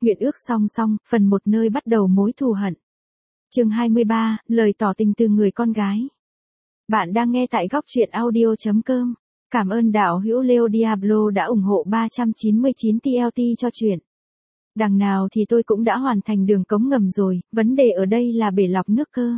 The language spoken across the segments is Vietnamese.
Nguyện ước song song, phần 1 nơi bắt đầu mối thù hận. Chương 23, lời tỏ tình từ người con gái. Bạn đang nghe tại góc truyện audio.com. Cảm ơn đạo hữu Leo Diablo đã ủng hộ 399 TLT cho truyện. Đằng nào thì tôi cũng đã hoàn thành đường cống ngầm rồi, vấn đề ở đây là bể lọc nước cơ.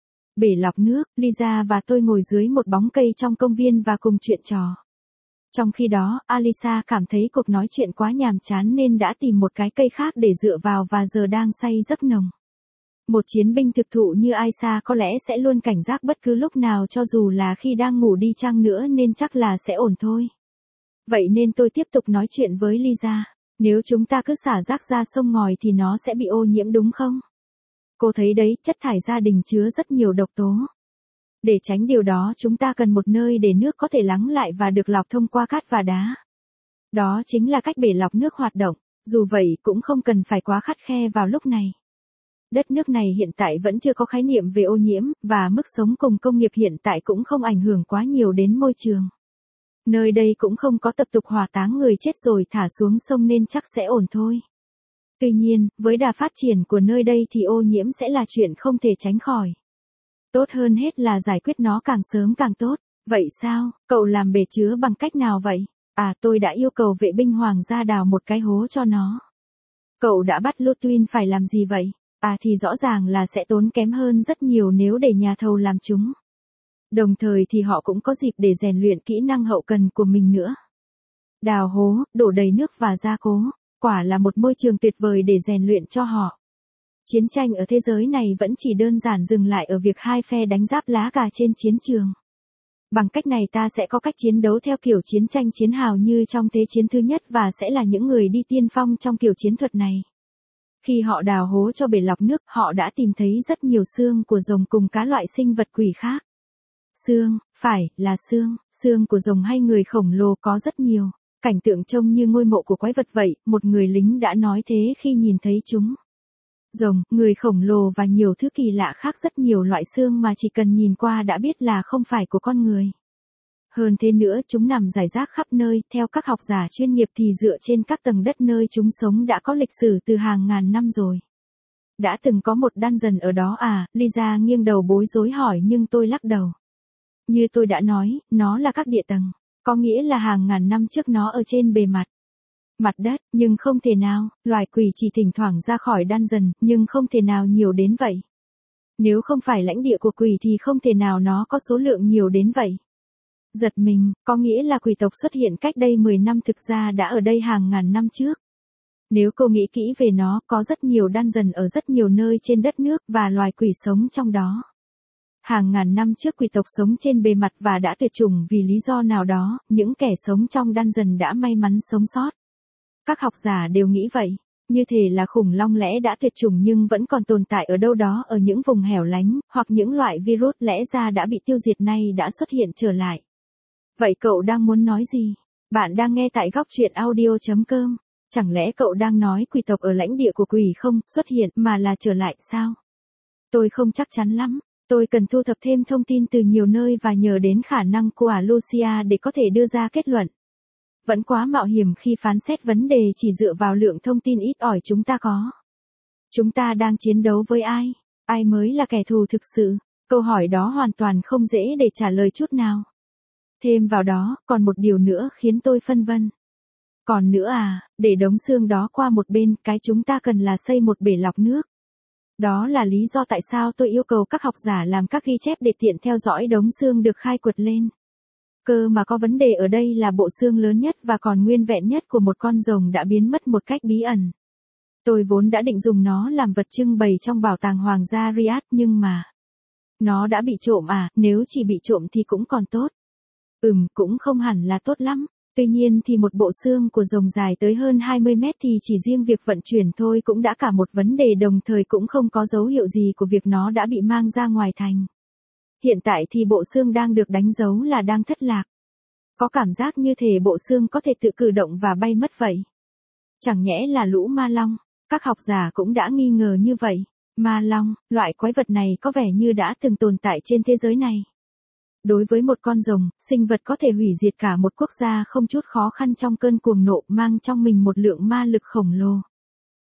Bể lọc nước, Lisa và tôi ngồi dưới một bóng cây trong công viên và cùng chuyện trò. Trong khi đó, Alisa cảm thấy cuộc nói chuyện quá nhàm chán nên đã tìm một cái cây khác để dựa vào và giờ đang say giấc nồng. Một chiến binh thực thụ như Aisa có lẽ sẽ luôn cảnh giác bất cứ lúc nào cho dù là khi đang ngủ đi chăng nữa nên chắc là sẽ ổn thôi. Vậy nên tôi tiếp tục nói chuyện với Lisa. Nếu chúng ta cứ xả rác ra sông ngòi thì nó sẽ bị ô nhiễm đúng không? Cô thấy đấy, chất thải gia đình chứa rất nhiều độc tố. Để tránh điều đó chúng ta cần một nơi để nước có thể lắng lại và được lọc thông qua cát và đá. Đó chính là cách bể lọc nước hoạt động, dù vậy cũng không cần phải quá khắt khe vào lúc này. Đất nước này hiện tại vẫn chưa có khái niệm về ô nhiễm, và mức sống cùng công nghiệp hiện tại cũng không ảnh hưởng quá nhiều đến môi trường. Nơi đây cũng không có tập tục hỏa táng người chết rồi thả xuống sông nên chắc sẽ ổn thôi. Tuy nhiên, với đà phát triển của nơi đây thì ô nhiễm sẽ là chuyện không thể tránh khỏi. Tốt hơn hết là giải quyết nó càng sớm càng tốt. Vậy sao, cậu làm bể chứa bằng cách nào vậy? Tôi đã yêu cầu vệ binh hoàng gia đào một cái hố cho nó. Cậu đã bắt Lutwin phải làm gì vậy? Thì rõ ràng là sẽ tốn kém hơn rất nhiều nếu để nhà thầu làm chúng. Đồng thời thì họ cũng có dịp để rèn luyện kỹ năng hậu cần của mình nữa. Đào hố, đổ đầy nước và gia cố, quả là một môi trường tuyệt vời để rèn luyện cho họ. Chiến tranh ở thế giới này vẫn chỉ đơn giản dừng lại ở việc hai phe đánh giáp lá cà trên chiến trường. Bằng cách này ta sẽ có cách chiến đấu theo kiểu chiến tranh chiến hào như trong Thế chiến thứ nhất và sẽ là những người đi tiên phong trong kiểu chiến thuật này. Khi họ đào hố cho bể lọc nước, họ đã tìm thấy rất nhiều xương của rồng cùng các loại sinh vật quỷ khác. Xương, phải, là xương của rồng hay người khổng lồ có rất nhiều. Cảnh tượng trông như ngôi mộ của quái vật vậy, một người lính đã nói thế khi nhìn thấy chúng. Rồng, người khổng lồ và nhiều thứ kỳ lạ khác, rất nhiều loại xương mà chỉ cần nhìn qua đã biết là không phải của con người. Hơn thế nữa, chúng nằm rải rác khắp nơi, theo các học giả chuyên nghiệp thì dựa trên các tầng đất nơi chúng sống đã có lịch sử từ hàng ngàn năm rồi. Đã từng có một dungeon ở đó Lisa nghiêng đầu bối rối hỏi nhưng tôi lắc đầu. Như tôi đã nói, nó là các địa tầng, có nghĩa là hàng ngàn năm trước nó ở trên bề mặt đất, nhưng không thể nào, loài quỷ chỉ thỉnh thoảng ra khỏi dungeon, nhưng không thể nào nhiều đến vậy. Nếu không phải lãnh địa của quỷ thì không thể nào nó có số lượng nhiều đến vậy. Giật mình, có nghĩa là quỷ tộc xuất hiện cách đây 10 năm thực ra đã ở đây hàng ngàn năm trước. Nếu cô nghĩ kỹ về nó, có rất nhiều dungeon ở rất nhiều nơi trên đất nước và loài quỷ sống trong đó. Hàng ngàn năm trước quỷ tộc sống trên bề mặt và đã tuyệt chủng vì lý do nào đó, những kẻ sống trong dungeon đã may mắn sống sót. Các học giả đều nghĩ vậy, như thể là khủng long lẽ đã tuyệt chủng nhưng vẫn còn tồn tại ở đâu đó ở những vùng hẻo lánh, hoặc những loại virus lẽ ra đã bị tiêu diệt nay đã xuất hiện trở lại. Vậy cậu đang muốn nói gì? Bạn đang nghe tại góc truyện audio.com. Chẳng lẽ cậu đang nói quỷ tộc ở lãnh địa của quỷ không xuất hiện mà là trở lại sao? Tôi không chắc chắn lắm. Tôi cần thu thập thêm thông tin từ nhiều nơi và nhờ đến khả năng của Lucia để có thể đưa ra kết luận. Vẫn quá mạo hiểm khi phán xét vấn đề chỉ dựa vào lượng thông tin ít ỏi chúng ta có. Chúng ta đang chiến đấu với ai? Ai mới là kẻ thù thực sự? Câu hỏi đó hoàn toàn không dễ để trả lời chút nào. Thêm vào đó, còn một điều nữa khiến tôi phân vân. Còn nữa để đống xương đó qua một bên, cái chúng ta cần là xây một bể lọc nước. Đó là lý do tại sao tôi yêu cầu các học giả làm các ghi chép để tiện theo dõi đống xương được khai quật lên. Cơ mà có vấn đề ở đây là bộ xương lớn nhất và còn nguyên vẹn nhất của một con rồng đã biến mất một cách bí ẩn. Tôi vốn đã định dùng nó làm vật trưng bày trong bảo tàng Hoàng gia Riyadh nhưng mà nó đã bị trộm nếu chỉ bị trộm thì cũng còn tốt. Cũng không hẳn là tốt lắm. Tuy nhiên thì một bộ xương của rồng dài tới hơn 20 mét thì chỉ riêng việc vận chuyển thôi cũng đã cả một vấn đề, đồng thời cũng không có dấu hiệu gì của việc nó đã bị mang ra ngoài thành. Hiện tại thì bộ xương đang được đánh dấu là đang thất lạc. Có cảm giác như thể bộ xương có thể tự cử động và bay mất vậy. Chẳng nhẽ là lũ ma long? Các học giả cũng đã nghi ngờ như vậy. Ma long, loại quái vật này có vẻ như đã từng tồn tại trên thế giới này. Đối với một con rồng, sinh vật có thể hủy diệt cả một quốc gia không chút khó khăn trong cơn cuồng nộ, mang trong mình một lượng ma lực khổng lồ.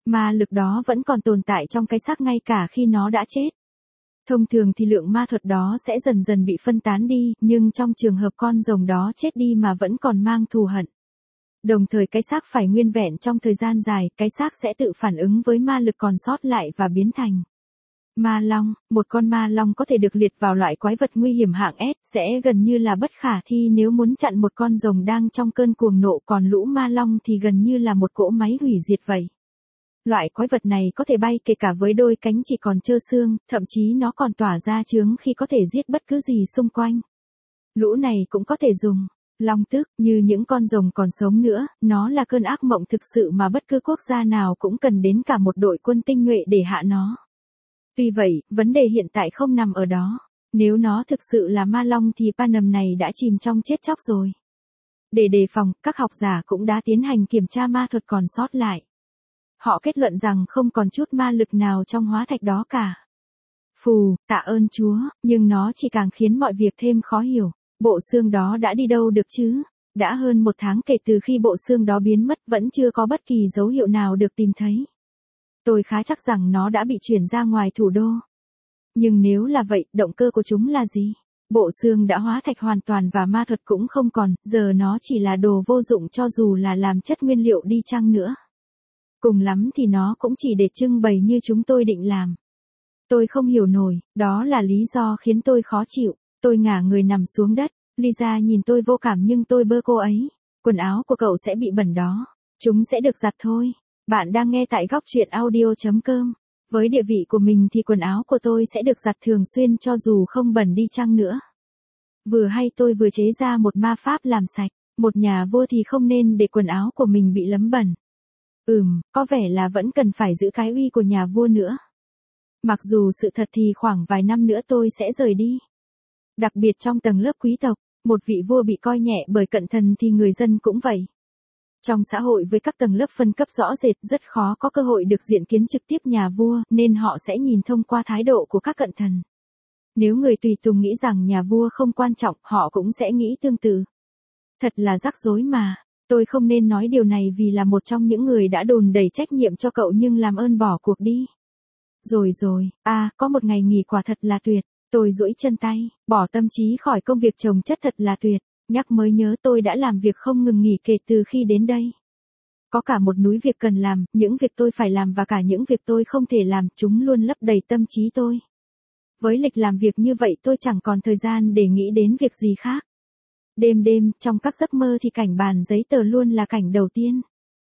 Ma lực đó vẫn còn tồn tại trong cái xác ngay cả khi nó đã chết. Thông thường thì lượng ma thuật đó sẽ dần dần bị phân tán đi, nhưng trong trường hợp con rồng đó chết đi mà vẫn còn mang thù hận. Đồng thời cái xác phải nguyên vẹn trong thời gian dài, cái xác sẽ tự phản ứng với ma lực còn sót lại và biến thành ma long. Một con ma long có thể được liệt vào loại quái vật nguy hiểm hạng S, sẽ gần như là bất khả thi nếu muốn chặn một con rồng đang trong cơn cuồng nộ, còn lũ ma long thì gần như là một cỗ máy hủy diệt vậy. Loại quái vật này có thể bay kể cả với đôi cánh chỉ còn trơ xương, thậm chí nó còn tỏa ra chướng khi có thể giết bất cứ gì xung quanh. Lũ này cũng có thể dùng long tức như những con rồng còn sống nữa, nó là cơn ác mộng thực sự mà bất cứ quốc gia nào cũng cần đến cả một đội quân tinh nhuệ để hạ nó. Tuy vậy, vấn đề hiện tại không nằm ở đó. Nếu nó thực sự là ma long thì Panem này đã chìm trong chết chóc rồi. Để đề phòng, các học giả cũng đã tiến hành kiểm tra ma thuật còn sót lại. Họ kết luận rằng không còn chút ma lực nào trong hóa thạch đó cả. Phù, tạ ơn Chúa, nhưng nó chỉ càng khiến mọi việc thêm khó hiểu. Bộ xương đó đã đi đâu được chứ? Đã hơn 1 tháng kể từ khi bộ xương đó biến mất, vẫn chưa có bất kỳ dấu hiệu nào được tìm thấy. Tôi khá chắc rằng nó đã bị chuyển ra ngoài thủ đô. Nhưng nếu là vậy, động cơ của chúng là gì? Bộ xương đã hóa thạch hoàn toàn và ma thuật cũng không còn, giờ nó chỉ là đồ vô dụng cho dù là làm chất nguyên liệu đi chăng nữa. Cùng lắm thì nó cũng chỉ để trưng bày như chúng tôi định làm. Tôi không hiểu nổi, đó là lý do khiến tôi khó chịu. Tôi ngả người nằm xuống đất, Lisa nhìn tôi vô cảm nhưng tôi bơ cô ấy. Quần áo của cậu sẽ bị bẩn đó. Chúng sẽ được giặt thôi. Bạn đang nghe tại góc truyện audio.com. Với địa vị của mình thì quần áo của tôi sẽ được giặt thường xuyên cho dù không bẩn đi chăng nữa. Vừa hay tôi vừa chế ra một ma pháp làm sạch. Một nhà vua thì không nên để quần áo của mình bị lấm bẩn. Có vẻ là vẫn cần phải giữ cái uy của nhà vua nữa. Mặc dù sự thật thì khoảng vài năm nữa tôi sẽ rời đi. Đặc biệt trong tầng lớp quý tộc, một vị vua bị coi nhẹ bởi cận thần thì người dân cũng vậy. Trong xã hội với các tầng lớp phân cấp rõ rệt rất khó có cơ hội được diện kiến trực tiếp nhà vua, nên họ sẽ nhìn thông qua thái độ của các cận thần. Nếu người tùy tùng nghĩ rằng nhà vua không quan trọng, họ cũng sẽ nghĩ tương tự. Thật là rắc rối mà. Tôi không nên nói điều này vì là một trong những người đã đùn đẩy trách nhiệm cho cậu, nhưng làm ơn bỏ cuộc đi. Rồi, có một ngày nghỉ quả thật là tuyệt. Tôi duỗi chân tay, bỏ tâm trí khỏi công việc chồng chất thật là tuyệt. Nhắc mới nhớ tôi đã làm việc không ngừng nghỉ kể từ khi đến đây. Có cả một núi việc cần làm, những việc tôi phải làm và cả những việc tôi không thể làm, chúng luôn lấp đầy tâm trí tôi. Với lịch làm việc như vậy tôi chẳng còn thời gian để nghĩ đến việc gì khác. Đêm, trong các giấc mơ thì cảnh bàn giấy tờ luôn là cảnh đầu tiên.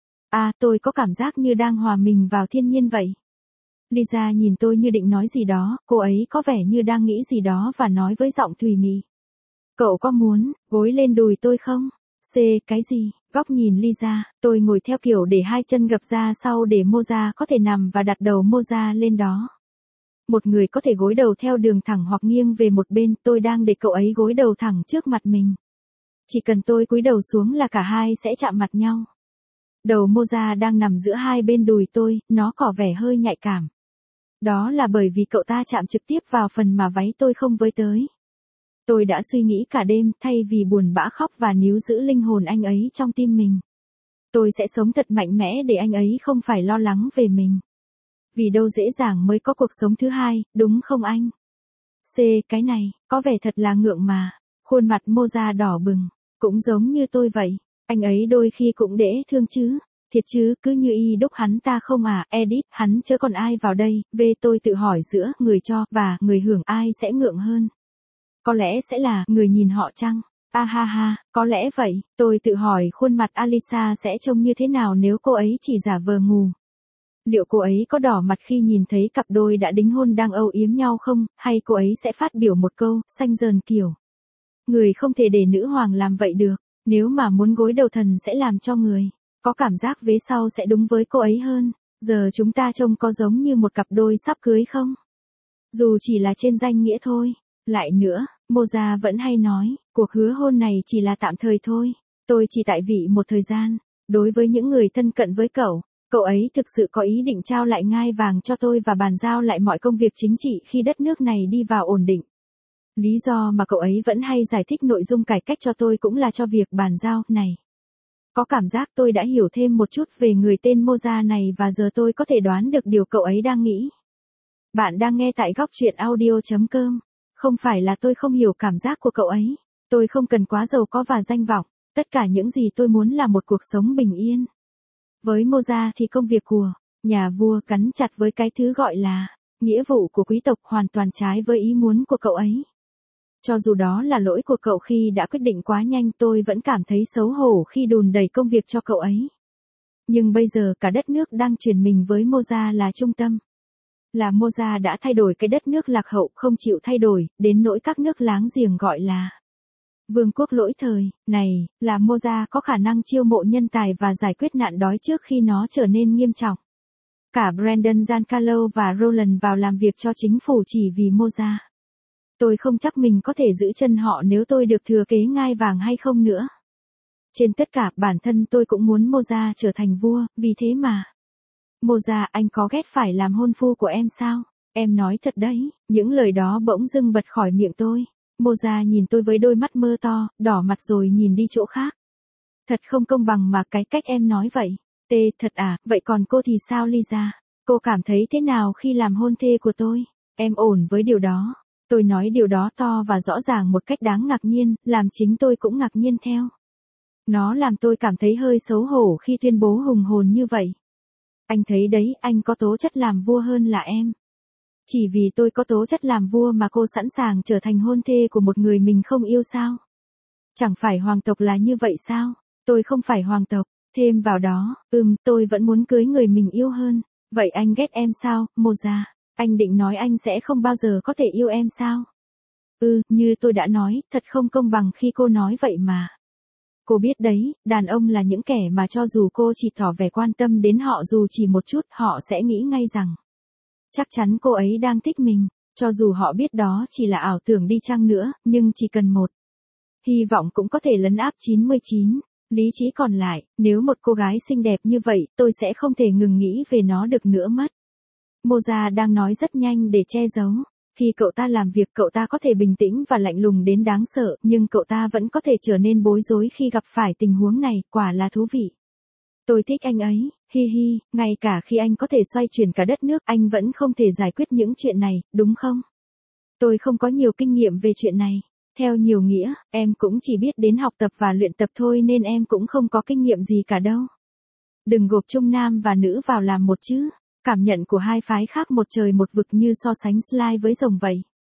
Tôi có cảm giác như đang hòa mình vào thiên nhiên vậy. Lisa nhìn tôi như định nói gì đó, cô ấy có vẻ như đang nghĩ gì đó và nói với giọng thùy mị. Cậu có muốn gối lên đùi tôi không? Cái gì? Góc nhìn Lisa, tôi ngồi theo kiểu để hai chân gập ra sau để Moza có thể nằm và đặt đầu Moza lên đó. Một người có thể gối đầu theo đường thẳng hoặc nghiêng về một bên, tôi đang để cậu ấy gối đầu thẳng trước mặt mình. Chỉ cần tôi cúi đầu xuống là cả hai sẽ chạm mặt nhau. Đầu Moza đang nằm giữa hai bên đùi tôi, nó có vẻ hơi nhạy cảm. Đó là bởi vì cậu ta chạm trực tiếp vào phần mà váy tôi không với tới. Tôi đã suy nghĩ cả đêm, thay vì buồn bã khóc và níu giữ linh hồn anh ấy trong tim mình. Tôi sẽ sống thật mạnh mẽ để anh ấy không phải lo lắng về mình. Vì đâu dễ dàng mới có cuộc sống thứ hai, đúng không anh? Cái này, có vẻ thật là ngượng mà. Khuôn mặt Moza đỏ bừng, cũng giống như tôi vậy. Anh ấy đôi khi cũng dễ thương chứ. Thiệt chứ, cứ như y đúc hắn ta không à, Edith, hắn chớ còn ai vào đây, tôi tự hỏi giữa người cho và người hưởng ai sẽ ngượng hơn. Có lẽ sẽ là người nhìn họ chăng? Có lẽ vậy, tôi tự hỏi khuôn mặt Alisa sẽ trông như thế nào nếu cô ấy chỉ giả vờ ngủ. Liệu cô ấy có đỏ mặt khi nhìn thấy cặp đôi đã đính hôn đang âu yếm nhau không, hay cô ấy sẽ phát biểu một câu, xanh dờn kiểu. Người không thể để nữ hoàng làm vậy được, nếu mà muốn gối đầu thần sẽ làm cho người có cảm giác vế sau sẽ đúng với cô ấy hơn. Giờ chúng ta trông có giống như một cặp đôi sắp cưới không? Dù chỉ là trên danh nghĩa thôi. Lại nữa, Moza vẫn hay nói, cuộc hứa hôn này chỉ là tạm thời thôi. Tôi chỉ tại vị một thời gian. Đối với những người thân cận với cậu ấy thực sự có ý định trao lại ngai vàng cho tôi và bàn giao lại mọi công việc chính trị khi đất nước này đi vào ổn định. Lý do mà cậu ấy vẫn hay giải thích nội dung cải cách cho tôi cũng là cho việc bàn giao này. Có cảm giác tôi đã hiểu thêm một chút về người tên Moza này và giờ tôi có thể đoán được điều cậu ấy đang nghĩ. Bạn đang nghe tại góc chuyện audio.com. Không phải là tôi không hiểu cảm giác của cậu ấy. Tôi không cần quá giàu có và danh vọng. Tất cả những gì tôi muốn là một cuộc sống bình yên. Với Moza thì công việc của nhà vua gắn chặt với cái thứ gọi là nghĩa vụ của quý tộc hoàn toàn trái với ý muốn của cậu ấy. Cho dù đó là lỗi của cậu khi đã quyết định quá nhanh, tôi vẫn cảm thấy xấu hổ khi đùn đẩy công việc cho cậu ấy. Nhưng bây giờ cả đất nước đang chuyển mình với Moza là trung tâm. Là Moza đã thay đổi cái đất nước lạc hậu không chịu thay đổi, đến nỗi các nước láng giềng gọi là vương quốc lỗi thời. Này, là Moza có khả năng chiêu mộ nhân tài và giải quyết nạn đói trước khi nó trở nên nghiêm trọng. Cả Brandon Giancarlo và Roland vào làm việc cho chính phủ chỉ vì Moza. Tôi không chắc mình có thể giữ chân họ nếu tôi được thừa kế ngai vàng hay không nữa. Trên tất cả, bản thân tôi cũng muốn Moza trở thành vua, vì thế mà. Moza, anh có ghét phải làm hôn phu của em sao? Em nói thật đấy. Những lời đó bỗng dưng bật khỏi miệng tôi. Moza nhìn tôi với đôi mắt mơ to, đỏ mặt rồi nhìn đi chỗ khác. Thật không công bằng mà cái cách em nói vậy. Thật à, vậy còn cô thì sao Lisa? Cô cảm thấy thế nào khi làm hôn thê của tôi? Em ổn với điều đó. Tôi nói điều đó to và rõ ràng một cách đáng ngạc nhiên, làm chính tôi cũng ngạc nhiên theo. Nó làm tôi cảm thấy hơi xấu hổ khi tuyên bố hùng hồn như vậy. Anh thấy đấy, anh có tố chất làm vua hơn là em. Chỉ vì tôi có tố chất làm vua mà cô sẵn sàng trở thành hôn thê của một người mình không yêu sao? Chẳng phải hoàng tộc là như vậy sao? Tôi không phải hoàng tộc. Thêm vào đó, tôi vẫn muốn cưới người mình yêu hơn. Vậy anh ghét em sao, Moza? Anh định nói anh sẽ không bao giờ có thể yêu em sao? Như tôi đã nói, thật không công bằng khi cô nói vậy mà. Cô biết đấy, đàn ông là những kẻ mà cho dù cô chỉ tỏ vẻ quan tâm đến họ dù chỉ một chút, họ sẽ nghĩ ngay rằng chắc chắn cô ấy đang thích mình, cho dù họ biết đó chỉ là ảo tưởng đi chăng nữa, nhưng chỉ cần một hy vọng cũng có thể lấn áp 99 lý trí còn lại. Nếu một cô gái xinh đẹp như vậy, tôi sẽ không thể ngừng nghĩ về nó được nữa mất. Moza đang nói rất nhanh để che giấu. Khi cậu ta làm việc, cậu ta có thể bình tĩnh và lạnh lùng đến đáng sợ, nhưng cậu ta vẫn có thể trở nên bối rối khi gặp phải tình huống này, quả là thú vị. Tôi thích anh ấy, hi hi, ngay cả khi anh có thể xoay chuyển cả đất nước, anh vẫn không thể giải quyết những chuyện này, đúng không? Tôi không có nhiều kinh nghiệm về chuyện này. Theo nhiều nghĩa, em cũng chỉ biết đến học tập và luyện tập thôi nên em cũng không có kinh nghiệm gì cả đâu. Đừng gộp chung nam và nữ vào làm một chứ. Cảm nhận của hai phái khác một trời một vực như so sánh Sly với rồng vậy.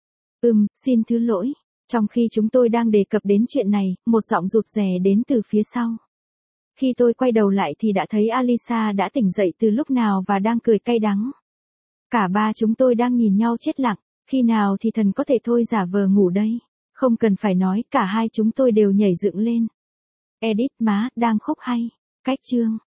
Xin thứ lỗi. Trong khi chúng tôi đang đề cập đến chuyện này, một giọng rụt rè đến từ phía sau. Khi tôi quay đầu lại thì đã thấy Alisa đã tỉnh dậy từ lúc nào và đang cười cay đắng. Cả ba chúng tôi đang nhìn nhau chết lặng, khi nào thì thần có thể thôi giả vờ ngủ đây. Không cần phải nói, cả hai chúng tôi đều nhảy dựng lên. Edit má, đang khúc hay. Cách chương.